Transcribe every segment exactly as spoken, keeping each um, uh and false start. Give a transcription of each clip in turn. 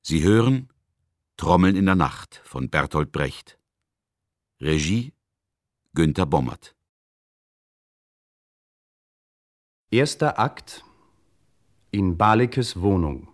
Sie hören Trommeln in der Nacht von Bertolt Brecht. Regie Günter Bommert. Erster Akt in Balikes Wohnung.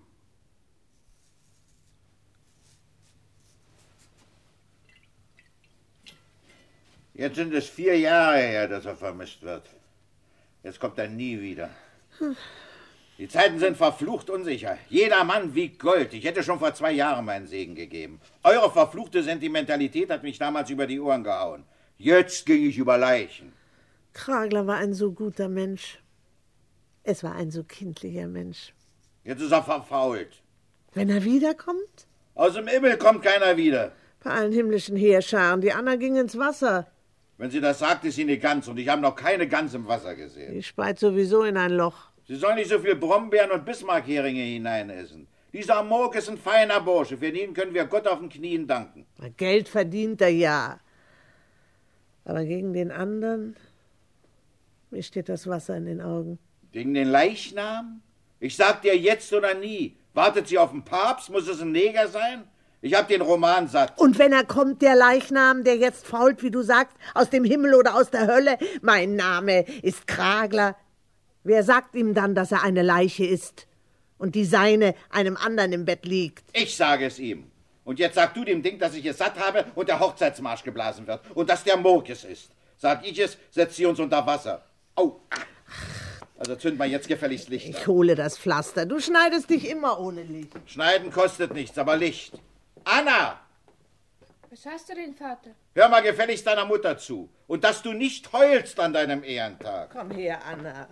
Jetzt sind es vier Jahre her, dass er vermisst wird. Jetzt kommt er nie wieder. Die Zeiten sind verflucht unsicher. Jeder Mann wiegt Gold. Ich hätte schon vor zwei Jahren meinen Segen gegeben. Eure verfluchte Sentimentalität hat mich damals über die Ohren gehauen. Jetzt ging ich über Leichen. Kragler war ein so guter Mensch. Es war ein so kindlicher Mensch. Jetzt ist er verfault. Wenn er wiederkommt? Aus dem Himmel kommt keiner wieder. Bei allen himmlischen Heerscharen. Die Anna ging ins Wasser. Wenn sie das sagt, ist sie eine Gans. Und ich habe noch keine Gans im Wasser gesehen. Die speit sowieso in ein Loch. Sie soll nicht so viel Brombeeren und Bismarckheringe hineinessen. Dieser Amok ist ein feiner Bursche. Für den können wir Gott auf den Knien danken. Geld verdient er ja. Aber gegen den anderen, mir steht das Wasser in den Augen. Gegen den Leichnam? Ich sag dir jetzt oder nie. Wartet sie auf den Papst? Muss es ein Neger sein? Ich hab den Roman satt. Und wenn er kommt, der Leichnam, der jetzt fault, wie du sagst, aus dem Himmel oder aus der Hölle, mein Name ist Kragler. Wer sagt ihm dann, dass er eine Leiche ist und die seine einem anderen im Bett liegt? Ich sage es ihm. Und jetzt sag du dem Ding, dass ich es satt habe und der Hochzeitsmarsch geblasen wird und dass der Mokes ist. Sag ich es, setzt sie uns unter Wasser. Au! Also zünd mal jetzt gefälligst Licht Ich an. hole das Pflaster. Du schneidest dich immer ohne Licht. Schneiden kostet nichts, aber Licht. Anna! Was hast du denn, Vater? Hör mal gefälligst deiner Mutter zu. Und dass du nicht heulst an deinem Ehrentag. Komm her, Anna.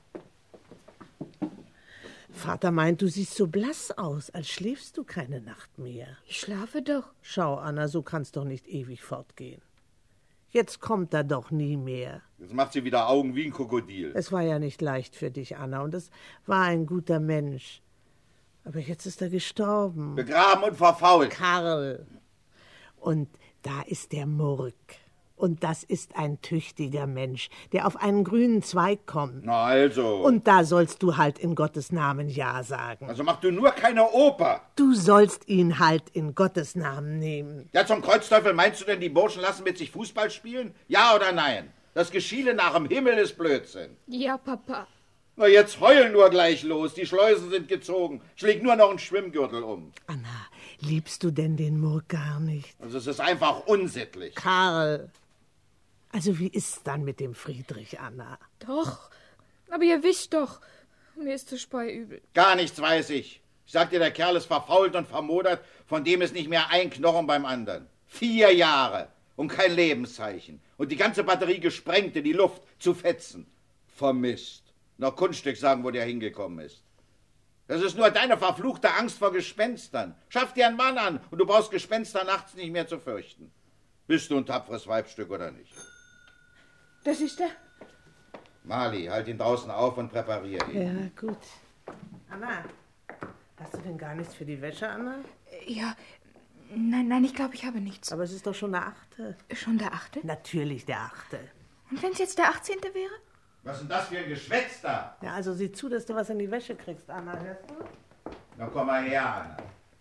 Vater meint, du siehst so blass aus, als schläfst du keine Nacht mehr. Ich schlafe doch. Schau, Anna, so kann's doch nicht ewig fortgehen. Jetzt kommt er doch nie mehr. Jetzt macht sie wieder Augen wie ein Krokodil. Es war ja nicht leicht für dich, Anna, und es war ein guter Mensch. Aber jetzt ist er gestorben. Begraben und verfault. Karl. Und da ist der Murk. Und das ist ein tüchtiger Mensch, der auf einen grünen Zweig kommt. Na also. Und da sollst du halt in Gottes Namen Ja sagen. Also mach du nur keine Oper. Du sollst ihn halt in Gottes Namen nehmen. Ja, zum Kreuzteufel, meinst du denn, die Burschen lassen mit sich Fußball spielen? Ja oder nein? Das Geschiele nach dem Himmel ist Blödsinn. Ja, Papa. Na, jetzt heulen nur gleich los. Die Schleusen sind gezogen. Schläg nur noch einen Schwimmgürtel um. Anna, liebst du denn den Murk gar nicht? Also es ist einfach unsittlich. Karl. Also wie ist's dann mit dem Friedrich, Anna? Doch. Aber ihr wisst doch, mir ist das Speiübel. Gar nichts weiß ich. Ich sag dir, der Kerl ist verfault und vermodert, von dem ist nicht mehr ein Knochen beim anderen. Vier Jahre und kein Lebenszeichen. Und die ganze Batterie gesprengt in die Luft zu fetzen. Vermisst. Noch Kunststück sagen, wo der hingekommen ist. Das ist nur deine verfluchte Angst vor Gespenstern. Schaff dir einen Mann an und du brauchst Gespenster nachts nicht mehr zu fürchten. Bist du ein tapferes Weibstück oder nicht? Das ist er. Mali, halt ihn draußen auf und präparier ihn. Ja, gut. Anna, hast du denn gar nichts für die Wäsche, Anna? Ja, nein, nein, ich glaube, ich habe nichts. Aber es ist doch schon der Achte. Schon der Achte? Natürlich der Achte. Und wenn es jetzt der Achtzehnte wäre? Was ist denn das für ein Geschwätz da? Ja, also sieh zu, dass du was in die Wäsche kriegst, Anna, hörst du? Na komm mal her, Anna.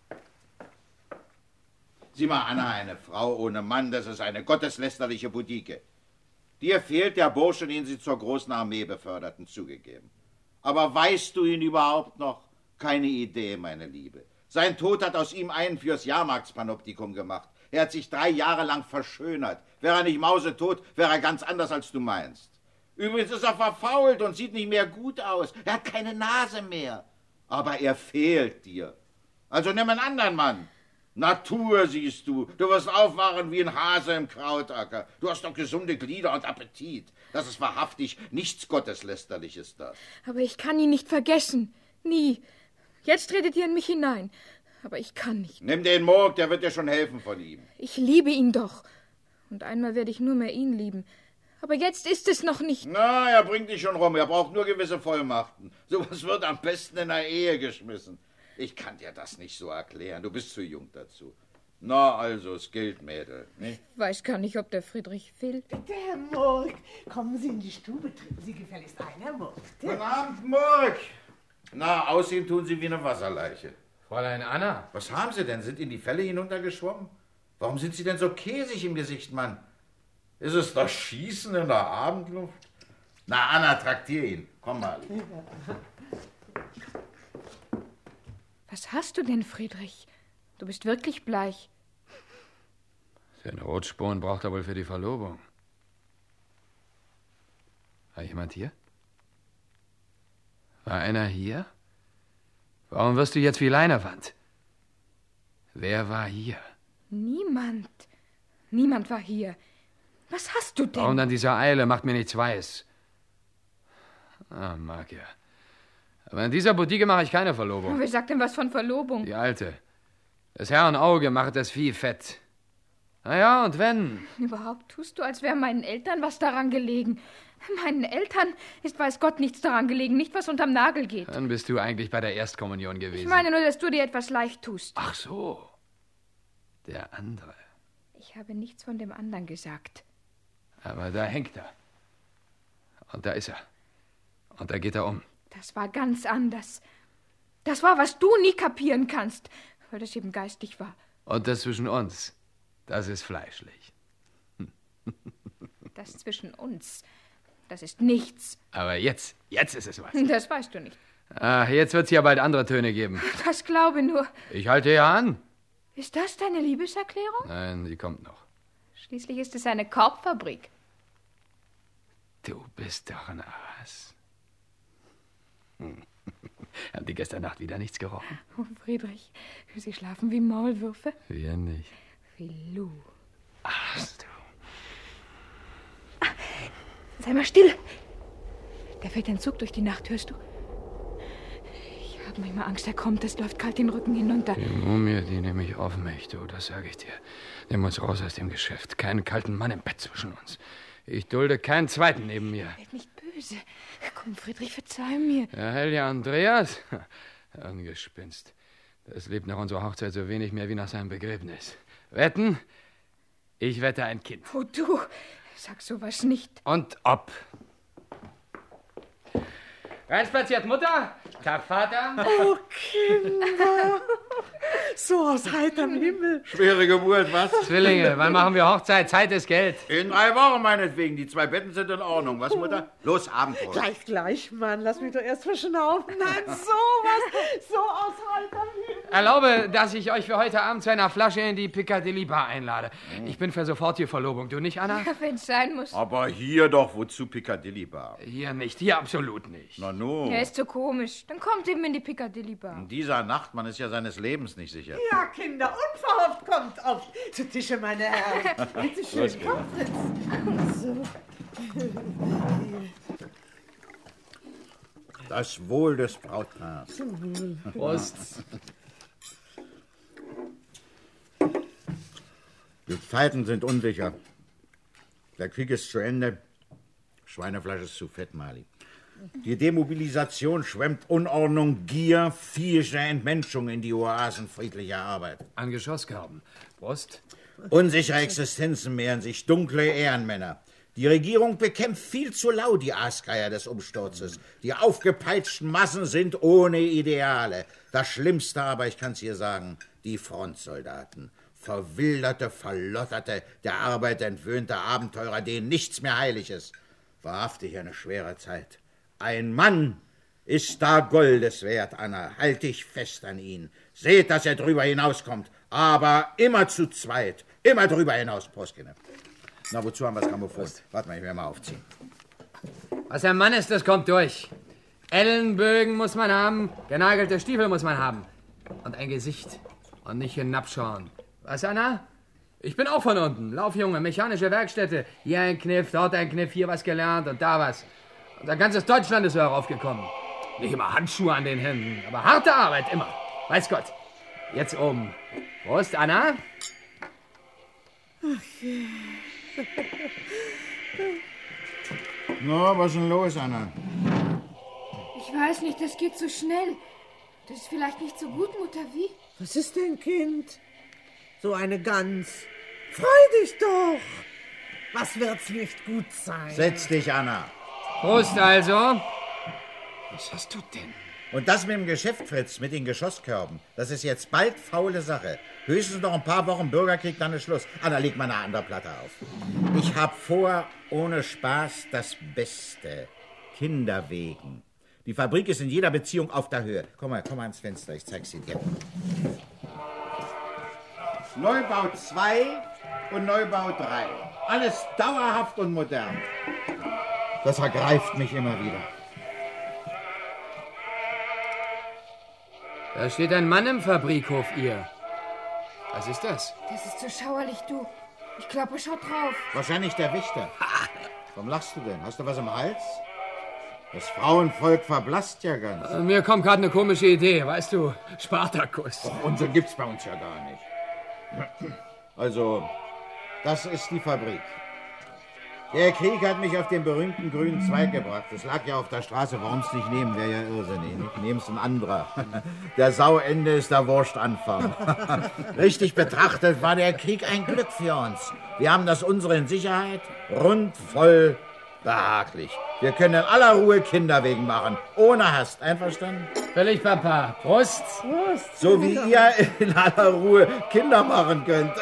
Sieh mal, Anna, eine Frau ohne Mann, das ist eine gotteslästerliche Budike. Dir fehlt der Bursche, den sie zur großen Armee beförderten, zugegeben. Aber weißt du ihn überhaupt noch? Keine Idee, meine Liebe. Sein Tod hat aus ihm einen fürs Jahrmarktspanoptikum gemacht. Er hat sich drei Jahre lang verschönert. Wäre er nicht mausetot, wäre er ganz anders, als du meinst. Übrigens ist er verfault und sieht nicht mehr gut aus. Er hat keine Nase mehr. Aber er fehlt dir. Also nimm einen anderen Mann. Natur siehst du. Du wirst aufwachen wie ein Hase im Krautacker. Du hast doch gesunde Glieder und Appetit. Das ist wahrhaftig nichts Gotteslästerliches, das. Aber ich kann ihn nicht vergessen. Nie. Jetzt tretet ihr in mich hinein. Aber ich kann nicht. Nimm den Murk, der wird dir schon helfen von ihm. Ich liebe ihn doch. Und einmal werde ich nur mehr ihn lieben. Aber jetzt ist es noch nicht... Na, er bringt dich schon rum. Er braucht nur gewisse Vollmachten. Sowas wird am besten in der Ehe geschmissen. Ich kann dir das nicht so erklären. Du bist zu jung dazu. Na, also, es gilt, Mädel. Nicht? Ich weiß gar nicht, ob der Friedrich will. Bitte, Herr Murk, kommen Sie in die Stube, trinken Sie gefälligst ein, Herr Murk. Guten Abend, Murk. Na, aussehen tun Sie wie eine Wasserleiche. Fräulein Anna. Was haben Sie denn? Sind Ihnen die Felle hinuntergeschwommen? Warum sind Sie denn so käsig im Gesicht, Mann? Ist es doch Schießen in der Abendluft? Na, Anna, traktier ihn. Komm mal. Was hast du denn, Friedrich? Du bist wirklich bleich. Den Rotspuren braucht er wohl für die Verlobung. War jemand hier? War einer hier? Warum wirst du jetzt wie Leinewand? Wer war hier? Niemand. Niemand war hier. Was hast du denn? Warum dann diese Eile? Macht mir nichts weiß. Ah, mag ja. Aber in dieser Boutique mache ich keine Verlobung. Wer sagt denn was von Verlobung? Die Alte. Das Herrn Auge macht das Vieh fett. Na ja, und wenn? Überhaupt tust du, als wäre meinen Eltern was daran gelegen. Meinen Eltern ist weiß Gott nichts daran gelegen, nicht was unterm Nagel geht. Dann bist du eigentlich bei der Erstkommunion gewesen. Ich meine nur, dass du dir etwas leicht tust. Ach so. Der andere. Ich habe nichts von dem anderen gesagt. Aber da hängt er. Und da ist er. Und da geht er um. Das war ganz anders. Das war, was du nie kapieren kannst, weil das eben geistig war. Und das zwischen uns, das ist fleischlich. Das zwischen uns, das ist nichts. Aber jetzt, jetzt ist es was. Das weißt du nicht. Ach, jetzt wird es ja bald andere Töne geben. Das glaube nur. Ich halte ja an. Ist das deine Liebeserklärung? Nein, die kommt noch. Schließlich ist es eine Korbfabrik. Du bist doch ein Aas. Hm. Haben die gestern Nacht wieder nichts gerochen? Oh, Friedrich, sie schlafen wie Maulwürfe. Wir nicht. Wie Lou. Ach, du. Ah, sei mal still. Da fährt ein Zug durch die Nacht, hörst du? Ich habe manchmal Angst, er kommt. Es läuft kalt den Rücken hinunter. Die Mumie, die nehme ich auf mich, du, das sage ich dir. Nimm uns raus aus dem Geschäft. Keinen kalten Mann im Bett zwischen uns. Ich dulde keinen zweiten neben mir. Werd nicht böse. Komm, Friedrich, verzeih mir. Ja, Helja Andreas? Ein Gespinst. Das lebt nach unserer Hochzeit so wenig mehr wie nach seinem Begräbnis. Wetten? Ich wette ein Kind. Oh, du, sag sowas nicht. Und ob. Reinspaziert, Mutter. Tag, Vater. Oh, Kinder. So aus heiterem Himmel. Schwere Geburt, was? Zwillinge, wann machen wir Hochzeit? Zeit ist Geld. In drei Wochen meinetwegen. Die zwei Betten sind in Ordnung. Was, Mutter? Los, Abendbrot. Gleich, gleich, Mann. Lass mich doch erst verschnaufen. Nein, sowas. So aus heiterem Himmel. Erlaube, dass ich euch für heute Abend zu einer Flasche in die Piccadilly Bar einlade. Ich bin für sofortige Verlobung. Du nicht, Anna? Ja, wenn's sein muss. Aber hier doch, wozu Piccadilly Bar? Hier nicht, hier absolut nicht. Na nun. Er ist so komisch. Dann kommt eben in die Piccadilly Bar. In dieser Nacht, man ist ja seines Lebens nicht sicher. Ja, Kinder, unverhofft kommt auf zu Tische, meine Herren. Bitte schön, komm, Fritz. So. Das Wohl des Brautpaars. Prost. Die Zeiten sind unsicher. Der Krieg ist zu Ende. Schweinefleisch ist zu fett, Mali. Die Demobilisation schwemmt Unordnung, Gier, viehische Entmenschung in die Oasen friedlicher Arbeit. An Geschossgarben. Prost. Unsichere Existenzen mehren sich, dunkle Ehrenmänner. Die Regierung bekämpft viel zu laut die Aasgeier des Umsturzes. Die aufgepeitschten Massen sind ohne Ideale. Das Schlimmste aber, ich kann's hier sagen, die Frontsoldaten. Verwilderte, verlotterte, der Arbeit entwöhnte Abenteurer, denen nichts mehr heilig ist. Wahrhaftig eine schwere Zeit. Ein Mann ist da Goldes wert, Anna. Halt dich fest an ihn. Seht, dass er drüber hinauskommt. Aber immer zu zweit. Immer drüber hinaus, Proskine. Na, wozu haben wir das Grammophon? Warte mal, ich will mal aufziehen. Was ein Mann ist, das kommt durch. Ellenbögen muss man haben, genagelte Stiefel muss man haben. Und ein Gesicht. Und nicht hinabschauen. Was, Anna? Ich bin auch von unten. Laufjunge, mechanische Werkstätte. Hier ein Kniff, dort ein Kniff, hier was gelernt und da was. Unser ganzes Deutschland ist darauf gekommen. Nicht immer Handschuhe an den Händen, aber harte Arbeit immer. Weiß Gott. Jetzt oben. Prost, Anna. Okay. Na, was ist denn los, Anna? Ich weiß nicht, das geht so schnell. Das ist vielleicht nicht so gut, Mutter, wie? Was ist denn, Kind? So eine Gans. Freu dich doch. Was wird's nicht gut sein? Setz dich, Anna. Prost also. Was hast du denn? Und das mit dem Geschäft, Fritz, mit den Geschosskörben, das ist jetzt bald faule Sache. Höchstens noch ein paar Wochen Bürgerkrieg, dann ist Schluss. Anna, leg mal eine andere Platte auf. Ich hab vor, ohne Spaß, das Beste. Kinder wegen. Die Fabrik ist in jeder Beziehung auf der Höhe. Komm mal, komm mal ans Fenster, ich zeig's dir. Neubau zwei und Neubau drei. Alles dauerhaft und modern. Das ergreift mich immer wieder. Da steht ein Mann im Fabrikhof, ihr. Was ist das? Das ist so schauerlich, du. Ich glaube, schaut drauf. Wahrscheinlich der Wächter. Warum lachst du denn? Hast du was im Hals? Das Frauenvolk verblasst ja ganz. Äh, mir kommt gerade eine komische Idee, weißt du? Spartakus. Ach, Unsinn gibt's bei uns ja gar nicht. Also, das ist die Fabrik. Der Krieg hat mich auf den berühmten grünen Zweig gebracht. Das lag ja auf der Straße. Warum's nicht nehmen, wäre ja irrsinnig. Nehm's ein anderer. Der Sauende ist der Wurstanfang. Richtig betrachtet war der Krieg ein Glück für uns. Wir haben das unsere in Sicherheit, rund, voll, behaglich. Wir können in aller Ruhe Kinder wegen machen, ohne Hast. Einverstanden? Völlig, Papa. Prost. Prost. So wie ihr in aller Ruhe Kinder machen könnt.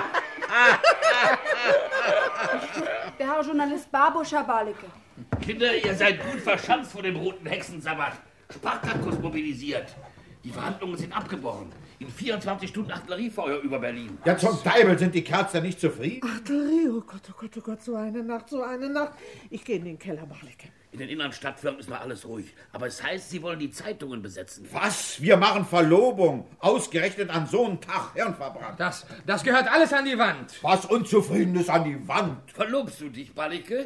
Der Herr Journalist Barbusch, Herr Balicke. Kinder, ihr seid gut verschanzt vor dem roten Hexensabbat. Spartakus mobilisiert. Die Verhandlungen sind abgebrochen. In vierundzwanzig Stunden Artilleriefeuer über Berlin. Ja, zum Teufel, sind die Kerls denn nicht zufrieden? Artillerie, oh Gott, oh Gott, oh Gott, so eine Nacht, so eine Nacht. Ich gehe in den Keller, Balicke. In den inneren Stadtvierteln ist noch alles ruhig. Aber es heißt, sie wollen die Zeitungen besetzen. Was? Wir machen Verlobung. Ausgerechnet an so einem Tag Hirn verbrannt. Das, das gehört alles an die Wand. Was Unzufriedenes an die Wand. Verlobst du dich, Balicke?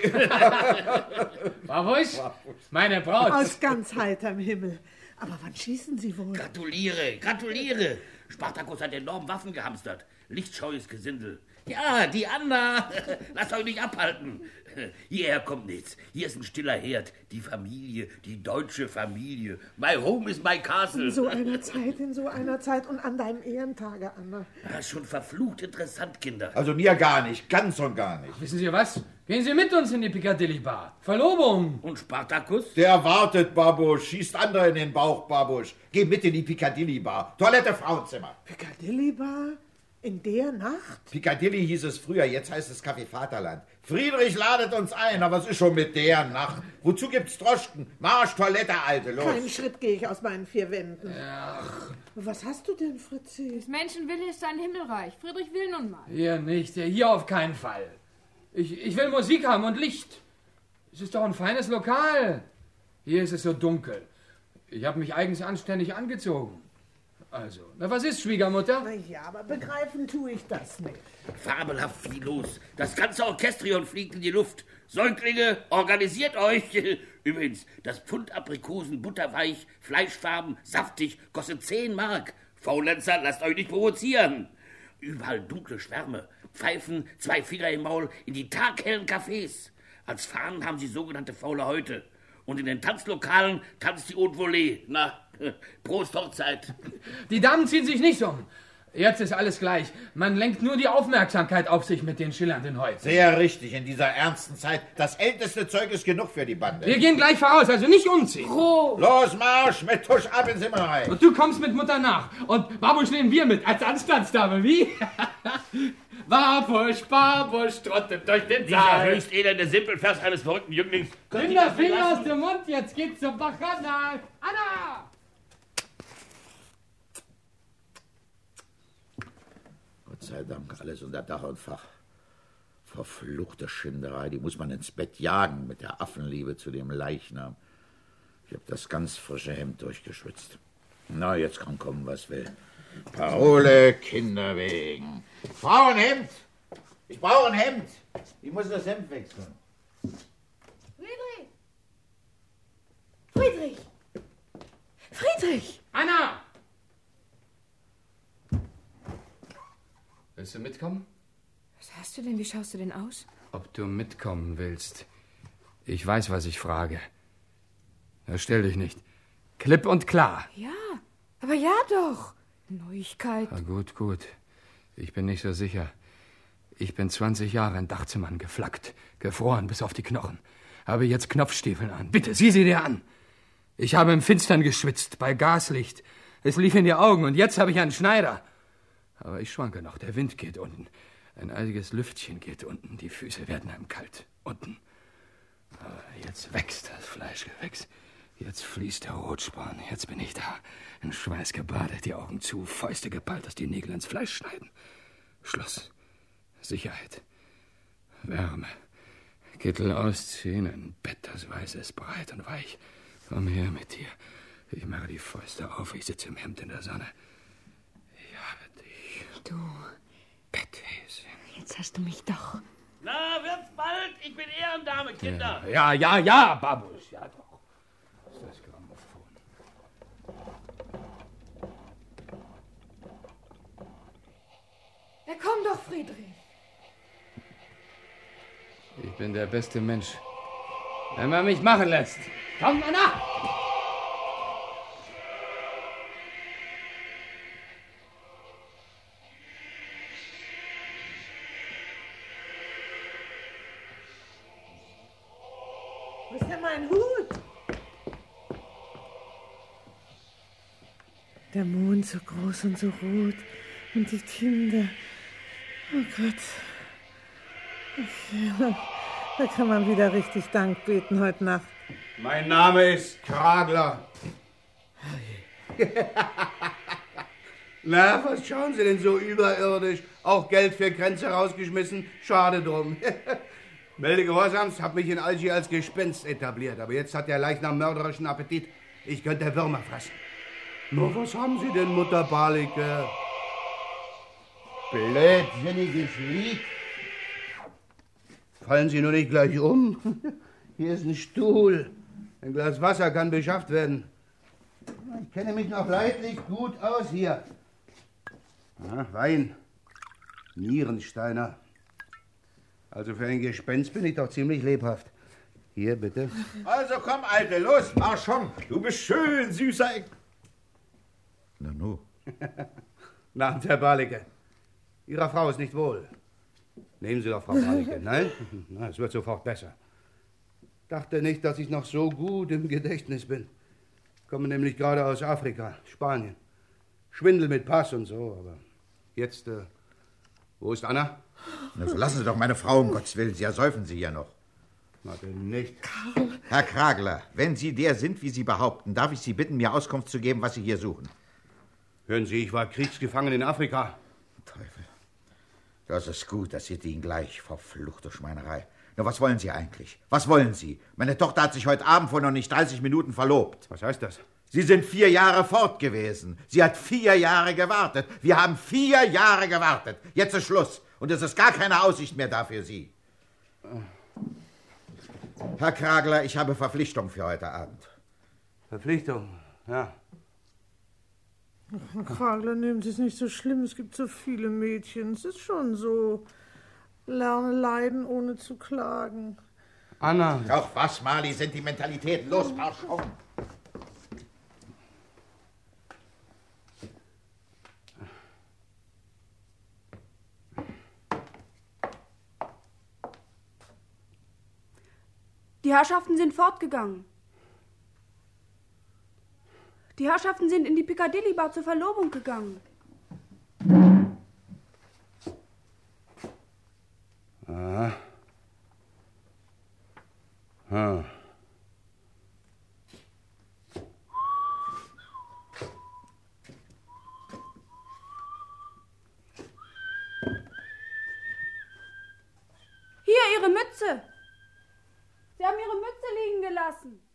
Barbusch, meine Braut. Aus ganz heiterem Himmel. Aber wann schießen Sie wohl? Gratuliere, gratuliere. Spartakus hat enorm Waffen gehamstert. Lichtscheues Gesindel. Ja, die Anna. Lasst euch nicht abhalten. Hierher kommt nichts. Hier ist ein stiller Herd. Die Familie, die deutsche Familie. My home is my castle. In so einer Zeit, in so einer Zeit und an deinem Ehrentage, Anna. Das ist schon verflucht interessant, Kinder. Also mir gar nicht, ganz und gar nicht. Wissen Sie was? Gehen Sie mit uns in die Piccadilly Bar. Verlobung. Und Spartakus? Der wartet, Barbusch. Schießt andere in den Bauch, Barbusch. Geh mit in die Piccadilly Bar. Toilette, Frauenzimmer. Piccadilly Bar? In der Nacht? Piccadilly hieß es früher, jetzt heißt es Café Vaterland. Friedrich ladet uns ein, aber es ist schon mit der Nacht. Wozu gibt's Droschken? Marsch, Toilette, Alte, los. Keinen Schritt gehe ich aus meinen vier Wänden. Ach. Was hast du denn, Fritzi? Des Menschen Wille ist sein Himmelreich. Friedrich will nun mal. Hier nicht, hier auf keinen Fall. Ich, ich will Musik haben und Licht. Es ist doch ein feines Lokal. Hier ist es so dunkel. Ich habe mich eigens anständig angezogen. Also, na was ist, Schwiegermutter? Na ja, aber begreifen tue ich das nicht. Fabelhaft viel los. Das ganze Orchestrion fliegt in die Luft. Säuglinge, organisiert euch. Übrigens, das Pfund Aprikosen butterweich, fleischfarben, saftig, kostet zehn Mark. Faulenzer, lasst euch nicht provozieren. Überall dunkle Schwärme, Pfeifen, zwei Finger im Maul in die taghellen Cafés. Als Fahnen haben sie sogenannte faule Häute. Und in den Tanzlokalen tanzt die Haute Volée. Na, Prost Hochzeit. Die Damen ziehen sich nicht um. Jetzt ist alles gleich. Man lenkt nur die Aufmerksamkeit auf sich mit den schillernden Häuten. Sehr richtig, in dieser ernsten Zeit. Das älteste Zeug ist genug für die Bande. Wir gehen gleich voraus, also nicht umziehen. Oh. Los, Marsch, mit Tusch ab ins Himmelreich. Und du kommst mit Mutter nach. Und Barbusch nehmen wir mit, als Anstandsdame, wie? Barbusch, Barbusch, trottet durch den Dieser Saal. höchst elende Simpelvers eines verrückten Jünglings. Nimm das Finger aus dem Mund, jetzt geht's zum Bacchanal. Anna! Gott sei Dank, alles unter Dach und Fach. Verfluchte Schinderei, die muss man ins Bett jagen mit der Affenliebe zu dem Leichnam. Ich hab das ganz frische Hemd durchgeschwitzt. Na, jetzt kann kommen, was will. Parole, Kinder wegen. Frauenhemd! Ich brauche ein Hemd. Ich muss das Hemd wechseln. Friedrich! Friedrich! Friedrich! Anna! Willst du mitkommen? Was hast du denn? Wie schaust du denn aus? Ob du mitkommen willst. Ich weiß, was ich frage. Na, stell dich nicht. Klipp und klar. Ja, aber ja doch. Neuigkeit. Na gut, gut. Ich bin nicht so sicher. Ich bin zwanzig Jahre in Dachzimmern geflackt, gefroren bis auf die Knochen. Habe jetzt Knopfstiefeln an. Bitte, sieh sie dir an. Ich habe im Finstern geschwitzt, bei Gaslicht. Es lief in die Augen und jetzt habe ich einen Schneider. Aber ich schwanke noch, der Wind geht unten. Ein eisiges Lüftchen geht unten, die Füße werden einem kalt. Unten. Aber jetzt wächst das Fleischgewächs. Jetzt fließt der Rotspan. Jetzt bin ich da. In Schweiß gebadet, die Augen zu, Fäuste geballt, dass die Nägel ins Fleisch schneiden. Schluss. Sicherheit. Wärme. Kittel ausziehen, ein Bett, das weiß ist, breit und weich. Komm her mit dir. Ich mache die Fäuste auf, ich sitze im Hemd in der Sonne. Ich habe dich. Du. Betthäschen. Jetzt hast du mich doch. Na, wird's bald? Ich bin Ehrendame, Kinder. Ja, ja, ja, Babusch, ja doch. Das ist das Grammophon. Ja, komm doch, Friedrich. Ich bin der beste Mensch, wenn man mich machen lässt. Komm, Anna! Wo ist denn mein Hut? Der Mond so groß und so rot und die Kinder. Oh Gott. Okay, da kann man wieder richtig Dank beten heute Nacht. Mein Name ist Kragler. Na, was schauen Sie denn so überirdisch? Auch Geld für Grenze rausgeschmissen? Schade drum. Melde Gehorsams, hab mich in Algier als Gespenst etabliert, aber jetzt hat der Leichnam mörderischen Appetit. Ich könnte Würmer fressen. Nur was haben Sie denn, Mutter Balike? Blödsinniges Lied. Fallen Sie nur nicht gleich um. Hier ist ein Stuhl. Ein Glas Wasser kann beschafft werden. Ich kenne mich noch leidlich gut aus hier. Na, Wein. Nierensteiner. Also für ein Gespenst bin ich doch ziemlich lebhaft. Hier, bitte. Also komm, Alte, los, mach schon. Du bist schön, süßer Eck. Na, nu. Na, Herr Balike. Ihrer Frau ist nicht wohl. Nehmen Sie doch, Frau Balike. Nein? Na, es wird sofort besser. Dachte nicht, dass ich noch so gut im Gedächtnis bin. Komme nämlich gerade aus Afrika, Spanien. Schwindel mit Pass und so, aber jetzt, äh, wo ist Anna? Na, so lassen Sie doch meine Frau, um Gottes Willen. Sie ersäufen Sie ja noch. Na, denn nicht. Karl. Herr Kragler, wenn Sie der sind, wie Sie behaupten, darf ich Sie bitten, mir Auskunft zu geben, was Sie hier suchen. Hören Sie, ich war kriegsgefangen in Afrika. Teufel. Das ist gut, das sieht Ihnen gleich, verfluchte Schweinerei. Nur was wollen Sie eigentlich? Was wollen Sie? Meine Tochter hat sich heute Abend vor noch nicht dreißig Minuten verlobt. Was heißt das? Sie sind vier Jahre fort gewesen. Sie hat vier Jahre gewartet. Wir haben vier Jahre gewartet. Jetzt ist Schluss. Und es ist gar keine Aussicht mehr da für Sie. Herr Kragler, ich habe Verpflichtung für heute Abend. Verpflichtung, ja. Herr Kragler, nehmen Sie es nicht so schlimm. Es gibt so viele Mädchen. Es ist schon so. Lerne leiden, ohne zu klagen. Anna. Doch was, Mali, Sentimentalität. Los, marsch auf. Die Herrschaften sind fortgegangen. Die Herrschaften sind in die Piccadilly Bar zur Verlobung gegangen. Aha. Ah. Hier, Ihre Mütze. Sie haben Ihre Mütze liegen gelassen.